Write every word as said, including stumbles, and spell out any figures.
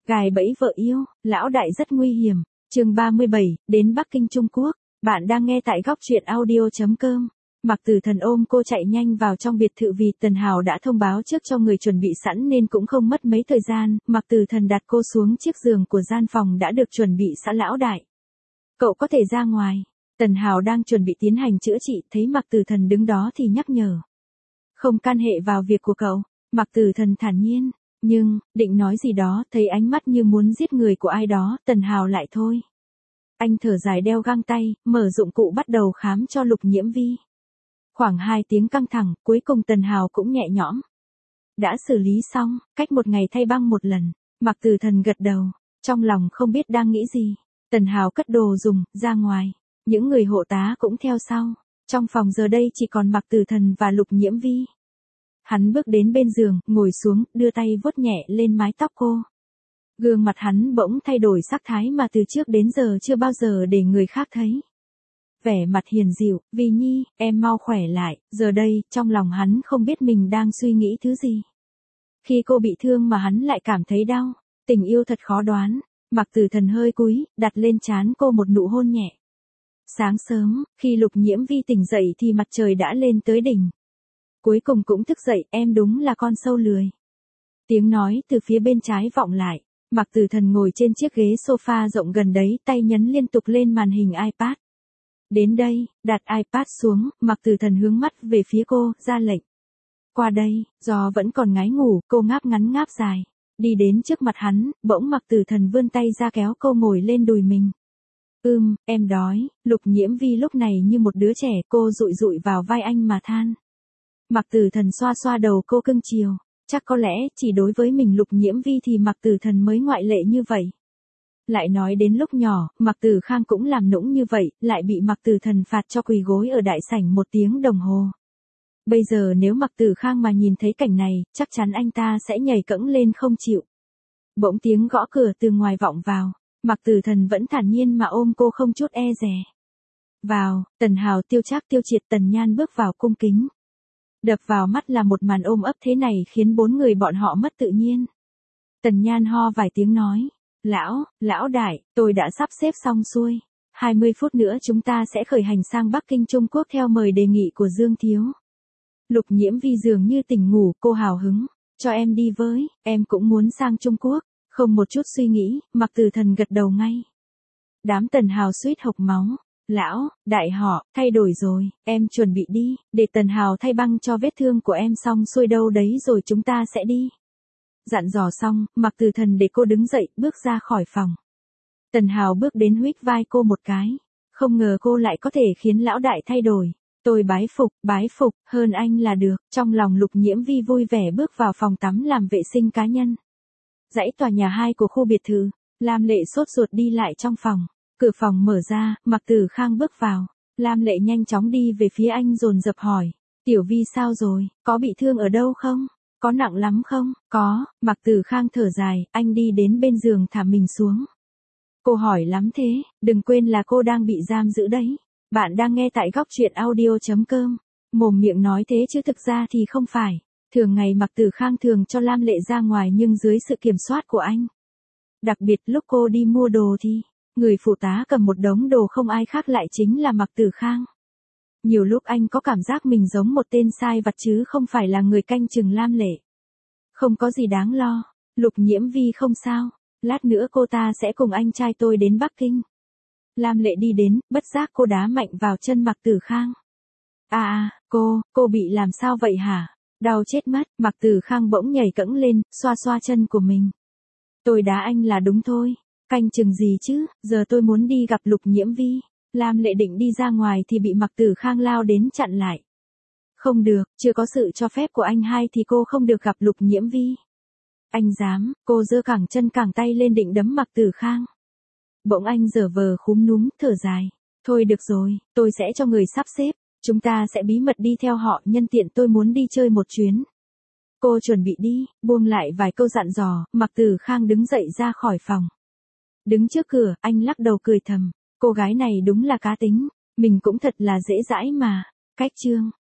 Gài bẫy vợ yêu, lão đại rất nguy hiểm. Chương ba mươi bảy, đến Bắc Kinh Trung Quốc. Bạn đang nghe tại góc truyện audio chấm com. Mạc Tử Thần ôm cô chạy nhanh vào trong biệt thự vì Tần Hào đã thông báo trước cho người chuẩn bị sẵn nên cũng không mất mấy thời gian. Mạc Tử Thần đặt cô xuống chiếc giường của gian phòng đã được chuẩn bị sẵn. Lão đại, cậu có thể ra ngoài. Tần Hào đang chuẩn bị tiến hành chữa trị, thấy Mạc Tử Thần đứng đó thì nhắc nhở. Không can hệ vào việc của cậu. Mạc Tử Thần thản nhiên, nhưng, định nói gì đó, thấy ánh mắt như muốn giết người của ai đó, Tần Hào lại thôi. Anh thở dài đeo găng tay, mở dụng cụ bắt đầu khám cho Lục Nhiễm Vi. Khoảng hai tiếng căng thẳng, cuối cùng Tần Hào cũng nhẹ nhõm. Đã xử lý xong, cách một ngày thay băng một lần. Mạc Tử Thần gật đầu, trong lòng không biết đang nghĩ gì. Tần Hào cất đồ dùng, ra ngoài. Những người hộ tá cũng theo sau. Trong phòng giờ đây chỉ còn Mạc Tử Thần và Lục Nhiễm Vi. Hắn bước đến bên giường, ngồi xuống, đưa tay vuốt nhẹ lên mái tóc cô. Gương mặt hắn bỗng thay đổi sắc thái mà từ trước đến giờ chưa bao giờ để người khác thấy. Vẻ mặt hiền dịu, Vi Nhi, em mau khỏe lại. Giờ đây, trong lòng hắn không biết mình đang suy nghĩ thứ gì. Khi cô bị thương mà hắn lại cảm thấy đau. Tình yêu thật khó đoán. Mạc Tử Thần hơi cúi, đặt lên trán cô một nụ hôn nhẹ. Sáng sớm, khi Lục Nhiễm Vi tỉnh dậy thì mặt trời đã lên tới đỉnh. Cuối cùng cũng thức dậy, em đúng là con sâu lười. Tiếng nói từ phía bên trái vọng lại. Mạc Tử Thần ngồi trên chiếc ghế sofa rộng gần đấy, tay nhấn liên tục lên màn hình iPad. Đến đây, đặt iPad xuống, Mạc Tử Thần hướng mắt về phía cô, ra lệnh. Qua đây, do vẫn còn ngái ngủ, cô ngáp ngắn ngáp dài. Đi đến trước mặt hắn, bỗng Mạc Tử Thần vươn tay ra kéo cô ngồi lên đùi mình. Ừm, em đói. Lục Nhiễm Vi lúc này như một đứa trẻ, cô dụi dụi vào vai anh mà than. Mạc Tử Thần xoa xoa đầu cô cưng chiều. Chắc có lẽ chỉ đối với mình Lục Nhiễm Vi thì Mạc Tử Thần mới ngoại lệ như vậy. Lại nói đến lúc nhỏ, Mạc Tử Khang cũng làm nũng như vậy, lại bị Mạc Tử Thần phạt cho quỳ gối ở đại sảnh một tiếng đồng hồ. Bây giờ nếu Mạc Tử Khang mà nhìn thấy cảnh này, chắc chắn anh ta sẽ nhảy cẫng lên không chịu. Bỗng tiếng gõ cửa từ ngoài vọng vào. Mạc Tử Thần vẫn thản nhiên mà ôm cô không chút e dè. Vào, Tần Hào Tiêu Trác Tiêu Triệt Tần Nhan bước vào cung kính. Đập vào mắt là một màn ôm ấp thế này khiến bốn người bọn họ mất tự nhiên. Tần Nhan ho vài tiếng nói. Lão, lão đại, tôi đã sắp xếp xong xuôi. hai mươi phút nữa chúng ta sẽ khởi hành sang Bắc Kinh Trung Quốc theo mời đề nghị của Dương Thiếu. Lục Nhiễm Vi dường như tỉnh ngủ, cô hào hứng. Cho em đi với, em cũng muốn sang Trung Quốc. Không một chút suy nghĩ, Mạc Tử Thần gật đầu ngay. Đám Tần Hào suýt hộc máu. Lão, đại họ, thay đổi rồi, em chuẩn bị đi, để Tần Hào thay băng cho vết thương của em xong xuôi đâu đấy rồi chúng ta sẽ đi. Dặn dò xong, Mạc Tử Thần để cô đứng dậy, bước ra khỏi phòng. Tần Hào bước đến huých vai cô một cái. Không ngờ cô lại có thể khiến lão đại thay đổi. Tôi bái phục, bái phục, hơn anh là được. Trong lòng Lục Nhiễm Vi vui vẻ bước vào phòng tắm làm vệ sinh cá nhân. Dãy tòa nhà hai của khu biệt thự. Lam Lệ sốt ruột đi lại trong phòng. Cửa phòng mở ra, Mạc Tử Khang bước vào. Lam Lệ nhanh chóng đi về phía anh dồn dập hỏi. Tiểu Vi sao rồi, có bị thương ở đâu không? Có nặng lắm không? Có. Mạc Tử Khang thở dài, anh đi đến bên giường thả mình xuống. Cô hỏi lắm thế, đừng quên là cô đang bị giam giữ đấy. Bạn đang nghe tại góc truyện audio chấm com. Mồm miệng nói thế chứ thực ra thì không phải. Thường ngày Mạc Tử Khang thường cho Lam Lệ ra ngoài nhưng dưới sự kiểm soát của anh. Đặc biệt lúc cô đi mua đồ thì, người phụ tá cầm một đống đồ không ai khác lại chính là Mạc Tử Khang. Nhiều lúc anh có cảm giác mình giống một tên sai vặt chứ không phải là người canh chừng Lam Lệ. Không có gì đáng lo, Lục Nhiễm Vi không sao, lát nữa cô ta sẽ cùng anh trai tôi đến Bắc Kinh. Lam Lệ đi đến, bất giác cô đá mạnh vào chân Mạc Tử Khang. À à, cô, cô bị làm sao vậy hả? Đau chết mất, Mạc Tử Khang bỗng nhảy cẫng lên, xoa xoa chân của mình. Tôi đá anh là đúng thôi, canh chừng gì chứ, giờ tôi muốn đi gặp Lục Nhiễm Vi. Lam Lệ định đi ra ngoài thì bị Mạc Tử Khang lao đến chặn lại. Không được, chưa có sự cho phép của anh hai thì cô không được gặp Lục Nhiễm Vi. Anh dám, cô giơ cẳng chân cẳng tay lên định đấm Mạc Tử Khang. Bỗng anh giở vờ khúm núm, thở dài. Thôi được rồi, tôi sẽ cho người sắp xếp, chúng ta sẽ bí mật đi theo họ, nhân tiện tôi muốn đi chơi một chuyến. Cô chuẩn bị đi, buông lại vài câu dặn dò, Mạc Tử Khang đứng dậy ra khỏi phòng. Đứng trước cửa, anh lắc đầu cười thầm. Cô gái này đúng là cá tính, mình cũng thật là dễ dãi mà. Cách chương